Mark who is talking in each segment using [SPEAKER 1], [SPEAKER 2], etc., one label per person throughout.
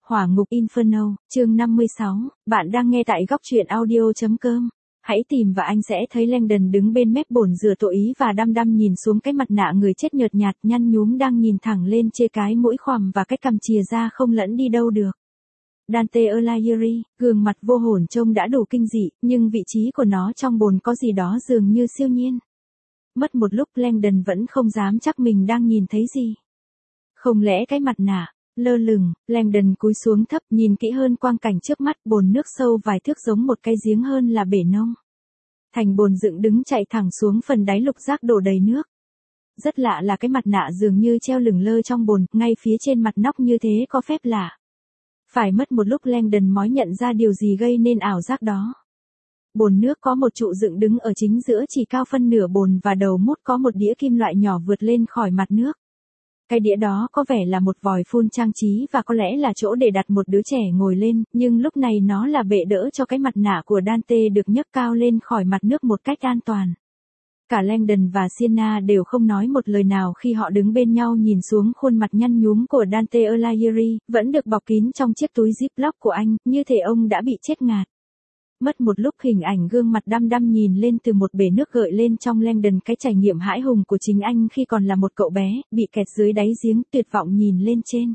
[SPEAKER 1] Hỏa ngục Inferno, chương 56, bạn đang nghe tại góc truyện audio.com. Hãy tìm và anh sẽ thấy Langdon đứng bên mép bồn rửa tội ý và đăm đăm nhìn xuống cái mặt nạ người chết nhợt nhạt nhăn nhúm đang nhìn thẳng lên trên cái mũi khoằm và cái cằm chìa ra không lẫn đi đâu được. Dante Alighieri, gương mặt vô hồn trông đã đủ kinh dị, nhưng vị trí của nó trong bồn có gì đó dường như siêu nhiên. Mất một lúc Langdon vẫn không dám chắc mình đang nhìn thấy gì. Không lẽ cái mặt nạ lơ lửng, Langdon cúi xuống thấp nhìn kỹ hơn quang cảnh trước mắt, bồn nước sâu vài thước giống một cái giếng hơn là bể nông. Thành bồn dựng đứng chạy thẳng xuống phần đáy lục giác đổ đầy nước. Rất lạ là cái mặt nạ dường như treo lửng lơ trong bồn, ngay phía trên mặt nóc như thế có phép lạ. Phải mất một lúc Langdon mới nhận ra điều gì gây nên ảo giác đó. Bồn nước có một trụ dựng đứng ở chính giữa chỉ cao phân nửa bồn và đầu mút có một đĩa kim loại nhỏ vượt lên khỏi mặt nước. Cái đĩa đó có vẻ là một vòi phun trang trí và có lẽ là chỗ để đặt một đứa trẻ ngồi lên, nhưng lúc này nó là bệ đỡ cho cái mặt nạ của Dante được nhấc cao lên khỏi mặt nước một cách an toàn. Cả Langdon và Sienna đều không nói một lời nào khi họ đứng bên nhau nhìn xuống khuôn mặt nhăn nhúm của Dante Alighieri, vẫn được bọc kín trong chiếc túi ziploc của anh, như thể ông đã bị chết ngạt. Mất một lúc hình ảnh gương mặt đăm đăm nhìn lên từ một bể nước gợi lên trong Langdon cái trải nghiệm hãi hùng của chính anh khi còn là một cậu bé, bị kẹt dưới đáy giếng, tuyệt vọng nhìn lên trên.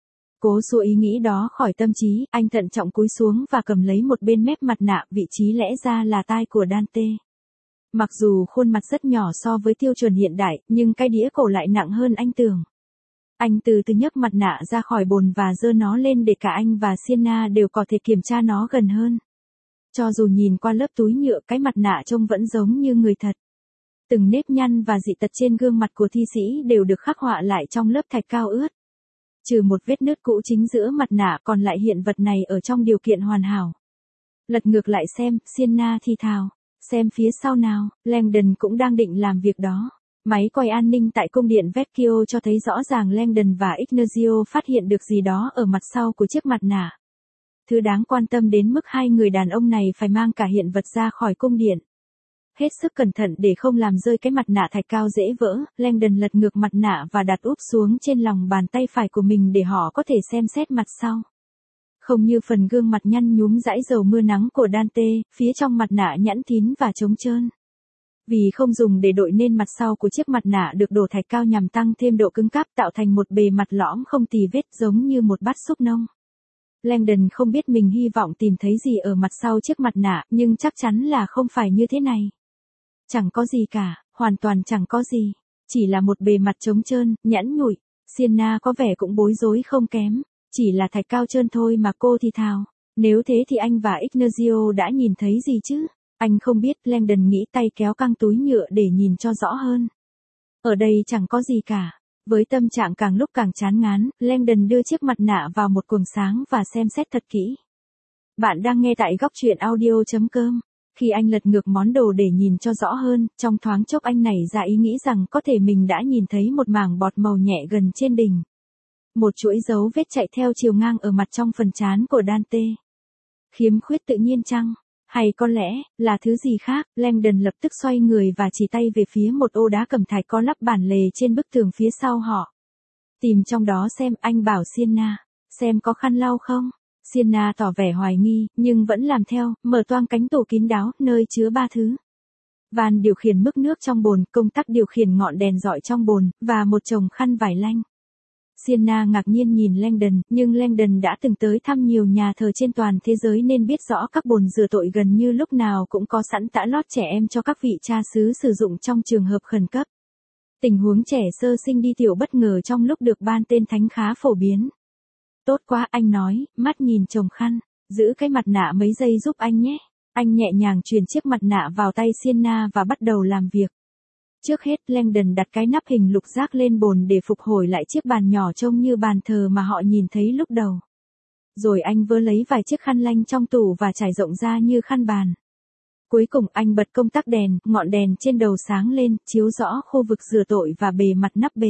[SPEAKER 1] Cố xua ý nghĩ đó khỏi tâm trí, anh thận trọng cúi xuống và cầm lấy một bên mép mặt nạ, vị trí lẽ ra là tai của Dante. Mặc dù khuôn mặt rất nhỏ so với tiêu chuẩn hiện đại, nhưng cái đĩa cổ lại nặng hơn anh tưởng. Anh từ từ nhấc mặt nạ ra khỏi bồn và giơ nó lên để cả anh và Sienna đều có thể kiểm tra nó gần hơn. Cho dù nhìn qua lớp túi nhựa, cái mặt nạ trông vẫn giống như người thật. Từng nếp nhăn và dị tật trên gương mặt của thi sĩ đều được khắc họa lại trong lớp thạch cao ướt. Trừ một vết nứt cũ chính giữa mặt nạ, còn lại hiện vật này ở trong điều kiện hoàn hảo. Lật ngược lại xem, Sienna thì thào. Xem phía sau nào, Langdon cũng đang định làm việc đó. Máy quay an ninh tại cung điện Vecchio cho thấy rõ ràng Langdon và Ignazio phát hiện được gì đó ở mặt sau của chiếc mặt nạ. Thứ đáng quan tâm đến mức hai người đàn ông này phải mang cả hiện vật ra khỏi cung điện. Hết sức cẩn thận để không làm rơi cái mặt nạ thạch cao dễ vỡ, Langdon lật ngược mặt nạ và đặt úp xuống trên lòng bàn tay phải của mình để họ có thể xem xét mặt sau. Không như phần gương mặt nhăn nhúm dãi dầu mưa nắng của Dante, phía trong mặt nạ nhẵn thín và trống trơn. Vì không dùng để đội nên mặt sau của chiếc mặt nạ được đổ thạch cao nhằm tăng thêm độ cứng cáp, tạo thành một bề mặt lõm không tì vết giống như một bát súp nông. Langdon không biết mình hy vọng tìm thấy gì ở mặt sau chiếc mặt nạ, nhưng chắc chắn là không phải như thế này. Chẳng có gì cả, hoàn toàn chẳng có gì. Chỉ là một bề mặt trống trơn, nhẵn nhụi. Sienna có vẻ cũng bối rối không kém. Chỉ là thạch cao trơn thôi mà cô thì thào. Nếu thế thì anh và Ignazio đã nhìn thấy gì chứ? Anh không biết, Langdon nghĩ, tay kéo căng túi nhựa để nhìn cho rõ hơn. Ở đây chẳng có gì cả. Với tâm trạng càng lúc càng chán ngán, Langdon đưa chiếc mặt nạ vào một quầng sáng và xem xét thật kỹ. Bạn đang nghe tại góc truyện audio.com. Khi anh lật ngược món đồ để nhìn cho rõ hơn, trong thoáng chốc anh nảy ra ý nghĩ rằng có thể mình đã nhìn thấy một mảng bọt màu nhẹ gần trên đỉnh. Một chuỗi dấu vết chạy theo chiều ngang ở mặt trong phần trán của Dante. Khiếm khuyết tự nhiên chăng? Hay có lẽ, là thứ gì khác? Langdon lập tức xoay người và chỉ tay về phía một ô đá cẩm thạch có lắp bản lề trên bức tường phía sau họ. Tìm trong đó xem, anh bảo Sienna. Xem có khăn lau không? Sienna tỏ vẻ hoài nghi, nhưng vẫn làm theo, mở toang cánh tủ kín đáo, nơi chứa 3 thứ. Van điều khiển mức nước trong bồn, công tắc điều khiển ngọn đèn dọi trong bồn, và một chồng khăn vải lanh. Sienna ngạc nhiên nhìn Langdon, nhưng Langdon đã từng tới thăm nhiều nhà thờ trên toàn thế giới nên biết rõ các bồn rửa tội gần như lúc nào cũng có sẵn tã lót trẻ em cho các vị cha xứ sử dụng trong trường hợp khẩn cấp. Tình huống trẻ sơ sinh đi tiểu bất ngờ trong lúc được ban tên thánh khá phổ biến. Tốt quá, anh nói, mắt nhìn chồng khăn, giữ cái mặt nạ mấy giây giúp anh nhé. Anh nhẹ nhàng truyền chiếc mặt nạ vào tay Sienna và bắt đầu làm việc. Trước hết, Langdon đặt cái nắp hình lục giác lên bồn để phục hồi lại chiếc bàn nhỏ trông như bàn thờ mà họ nhìn thấy lúc đầu. Rồi anh vơ lấy vài chiếc khăn lanh trong tủ và trải rộng ra như khăn bàn. Cuối cùng anh bật công tắc đèn, ngọn đèn trên đầu sáng lên, chiếu rõ khu vực rửa tội và bề mặt nắp bể.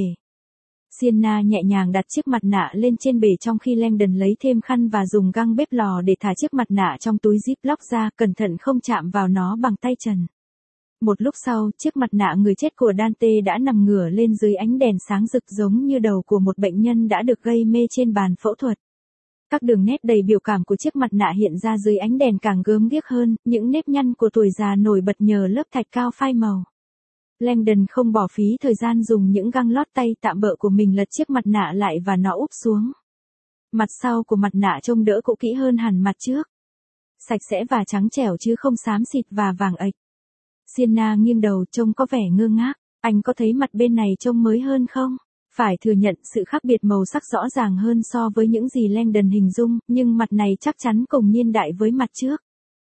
[SPEAKER 1] Sienna nhẹ nhàng đặt chiếc mặt nạ lên trên bể trong khi Langdon lấy thêm khăn và dùng găng bếp lò để thả chiếc mặt nạ trong túi ziploc ra, cẩn thận không chạm vào nó bằng tay trần. Một lúc sau, chiếc mặt nạ người chết của Dante đã nằm ngửa lên dưới ánh đèn sáng rực giống như đầu của một bệnh nhân đã được gây mê trên bàn phẫu thuật. Các đường nét đầy biểu cảm của chiếc mặt nạ hiện ra dưới ánh đèn càng gớm ghiếc hơn, những nếp nhăn của tuổi già nổi bật nhờ lớp thạch cao phai màu. Langdon không bỏ phí thời gian dùng những găng lót tay tạm bợ của mình lật chiếc mặt nạ lại và nó úp xuống. Mặt sau của mặt nạ trông đỡ cũ kỹ hơn hẳn mặt trước. Sạch sẽ và trắng trẻo chứ không xám xịt và vàng ạch. Sienna nghiêng đầu trông có vẻ ngơ ngác. Anh có thấy mặt bên này trông mới hơn không? Phải thừa nhận sự khác biệt màu sắc rõ ràng hơn so với những gì Langdon hình dung, nhưng mặt này chắc chắn cùng niên đại với mặt trước.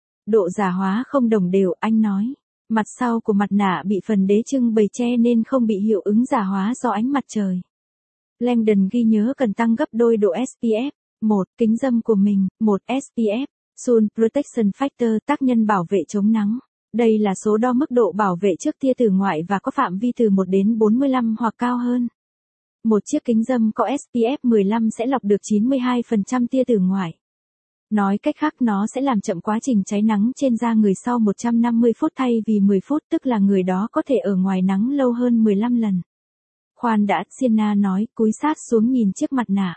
[SPEAKER 1] Độ già hóa không đồng đều, anh nói. Mặt sau của mặt nạ bị phần đế trưng bày che nên không bị hiệu ứng già hóa do ánh mặt trời. Langdon ghi nhớ cần tăng gấp đôi độ SPF. 1. Kính râm của mình, 1 SPF. Sun Protection Factor tác nhân bảo vệ chống nắng. Đây là số đo mức độ bảo vệ trước tia tử ngoại và có phạm vi từ 1 đến 45 hoặc cao hơn. Một chiếc kính râm có SPF 15 sẽ lọc được 92% tia tử ngoại. Nói cách khác nó sẽ làm chậm quá trình cháy nắng trên da người sau 150 phút thay vì 10 phút, tức là người đó có thể ở ngoài nắng lâu hơn 15 lần. Khoan đã, Sienna nói, cúi sát xuống nhìn chiếc mặt nạ.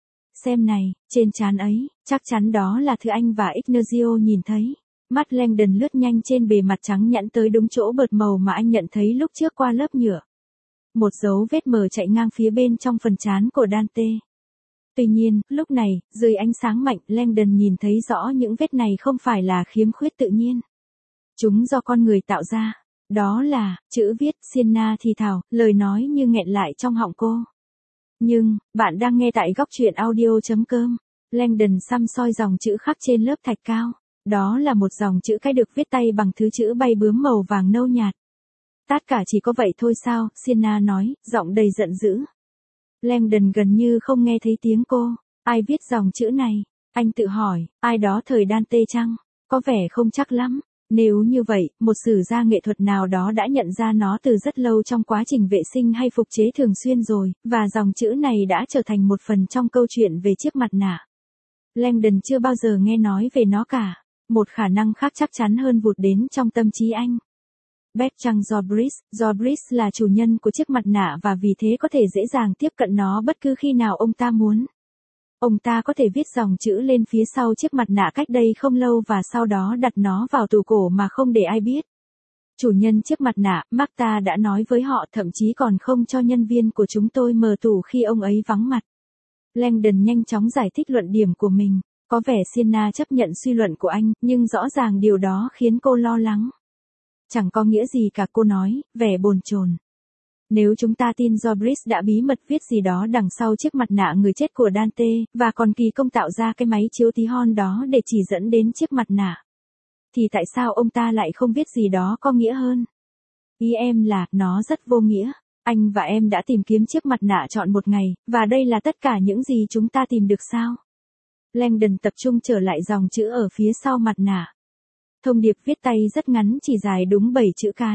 [SPEAKER 1] Xem này, trên trán ấy, chắc chắn đó là thứ anh và Ignacio nhìn thấy. Mắt Langdon lướt nhanh trên bề mặt trắng nhẵn tới đúng chỗ bợt màu mà anh nhận thấy lúc trước qua lớp nhựa. Một dấu vết mờ chạy ngang phía bên trong phần trán của Dante. Tuy nhiên, lúc này, dưới ánh sáng mạnh, Langdon nhìn thấy rõ những vết này không phải là khiếm khuyết tự nhiên. Chúng do con người tạo ra. Đó là, chữ viết, Sienna thì thào, lời nói như nghẹn lại trong họng cô. Nhưng, bạn đang nghe tại góc truyện audio.com. Langdon săm soi dòng chữ khắc trên lớp thạch cao. Đó là một dòng chữ cái được viết tay bằng thứ chữ bay bướm màu vàng nâu nhạt. Tất cả chỉ có vậy thôi sao, Sienna nói, giọng đầy giận dữ. Langdon gần như không nghe thấy tiếng cô. Ai viết dòng chữ này? Anh tự hỏi, ai đó thời Dante chăng? Có vẻ không chắc lắm. Nếu như vậy, một sử gia nghệ thuật nào đó đã nhận ra nó từ rất lâu trong quá trình vệ sinh hay phục chế thường xuyên rồi, và dòng chữ này đã trở thành một phần trong câu chuyện về chiếc mặt nạ. Langdon chưa bao giờ nghe nói về nó cả. Một khả năng khác chắc chắn hơn vụt đến trong tâm trí anh. Bertrand Zorbris là chủ nhân của chiếc mặt nạ và vì thế có thể dễ dàng tiếp cận nó bất cứ khi nào ông ta muốn. Ông ta có thể viết dòng chữ lên phía sau chiếc mặt nạ cách đây không lâu và sau đó đặt nó vào tủ cổ mà không để ai biết. Chủ nhân chiếc mặt nạ, Marta đã nói với họ, thậm chí còn không cho nhân viên của chúng tôi mở tủ khi ông ấy vắng mặt. Langdon nhanh chóng giải thích luận điểm của mình. Có vẻ Sienna chấp nhận suy luận của anh, nhưng rõ ràng điều đó khiến cô lo lắng. Chẳng có nghĩa gì cả, cô nói, vẻ bồn chồn. Nếu chúng ta tin Zorbris đã bí mật viết gì đó đằng sau chiếc mặt nạ người chết của Dante, và còn kỳ công tạo ra cái máy chiếu tí hon đó để chỉ dẫn đến chiếc mặt nạ, thì tại sao ông ta lại không viết gì đó có nghĩa hơn? Ý em là, nó rất vô nghĩa. Anh và em đã tìm kiếm chiếc mặt nạ trọn một ngày, và đây là tất cả những gì chúng ta tìm được sao? Langdon tập trung trở lại dòng chữ ở phía sau mặt nạ. Thông điệp viết tay rất ngắn, chỉ dài đúng 7 chữ cái.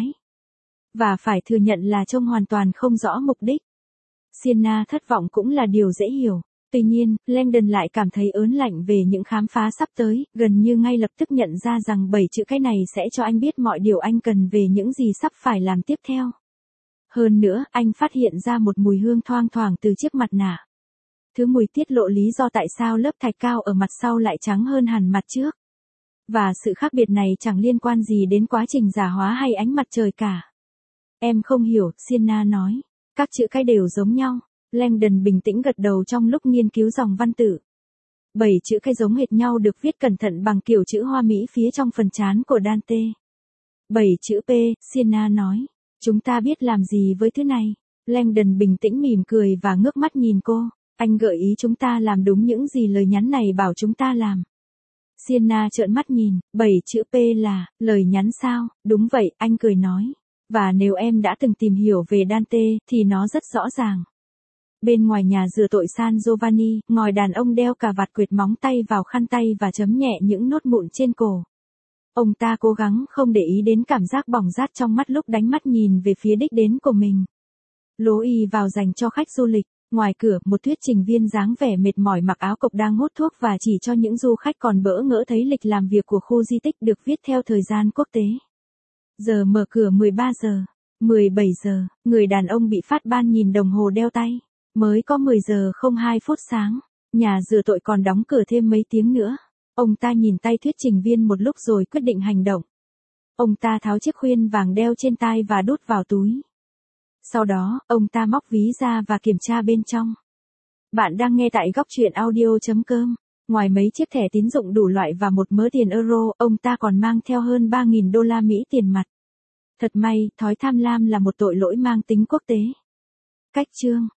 [SPEAKER 1] Và phải thừa nhận là trông hoàn toàn không rõ mục đích. Sienna thất vọng cũng là điều dễ hiểu. Tuy nhiên, Langdon lại cảm thấy ớn lạnh về những khám phá sắp tới, gần như ngay lập tức nhận ra rằng 7 chữ cái này sẽ cho anh biết mọi điều anh cần về những gì sắp phải làm tiếp theo. Hơn nữa, anh phát hiện ra một mùi hương thoang thoảng từ chiếc mặt nạ. Thứ mùi tiết lộ lý do tại sao lớp thạch cao ở mặt sau lại trắng hơn hẳn mặt trước. Và sự khác biệt này chẳng liên quan gì đến quá trình già hóa hay ánh mặt trời cả. Em không hiểu, Sienna nói. Các chữ cái đều giống nhau. Langdon bình tĩnh gật đầu trong lúc nghiên cứu dòng văn tự. 7 chữ cái giống hệt nhau được viết cẩn thận bằng kiểu chữ hoa mỹ phía trong phần trán của Dante. 7 chữ P, Sienna nói. Chúng ta biết làm gì với thứ này? Langdon bình tĩnh mỉm cười và ngước mắt nhìn cô. Anh gợi ý chúng ta làm đúng những gì lời nhắn này bảo chúng ta làm. Sienna trợn mắt nhìn, 7 chữ P là, lời nhắn sao? Đúng vậy, anh cười nói. Và nếu em đã từng tìm hiểu về Dante, thì nó rất rõ ràng. Bên ngoài nhà rửa tội San Giovanni, ngòi đàn ông đeo cà vạt quệt móng tay vào khăn tay và chấm nhẹ những nốt mụn trên cổ. Ông ta cố gắng không để ý đến cảm giác bỏng rát trong mắt lúc đánh mắt nhìn về phía đích đến của mình. Lối y vào dành cho khách du lịch. Ngoài cửa, một thuyết trình viên dáng vẻ mệt mỏi mặc áo cộc đang hút thuốc và chỉ cho những du khách còn bỡ ngỡ thấy lịch làm việc của khu di tích được viết theo thời gian quốc tế. Giờ mở cửa 13 giờ, 17 giờ, người đàn ông bị phát ban nhìn đồng hồ đeo tay. Mới có 10 giờ 02 phút sáng. Nhà rửa tội còn đóng cửa thêm mấy tiếng nữa. Ông ta nhìn tay thuyết trình viên một lúc rồi quyết định hành động. Ông ta tháo chiếc khuyên vàng đeo trên tai và đút vào túi. Sau đó, ông ta móc ví ra và kiểm tra bên trong. Bạn đang nghe tại góc truyện audio.com. Ngoài mấy chiếc thẻ tín dụng đủ loại và một mớ tiền euro, ông ta còn mang theo hơn 3.000 đô la Mỹ tiền mặt. Thật may, thói tham lam là một tội lỗi mang tính quốc tế. Cách chương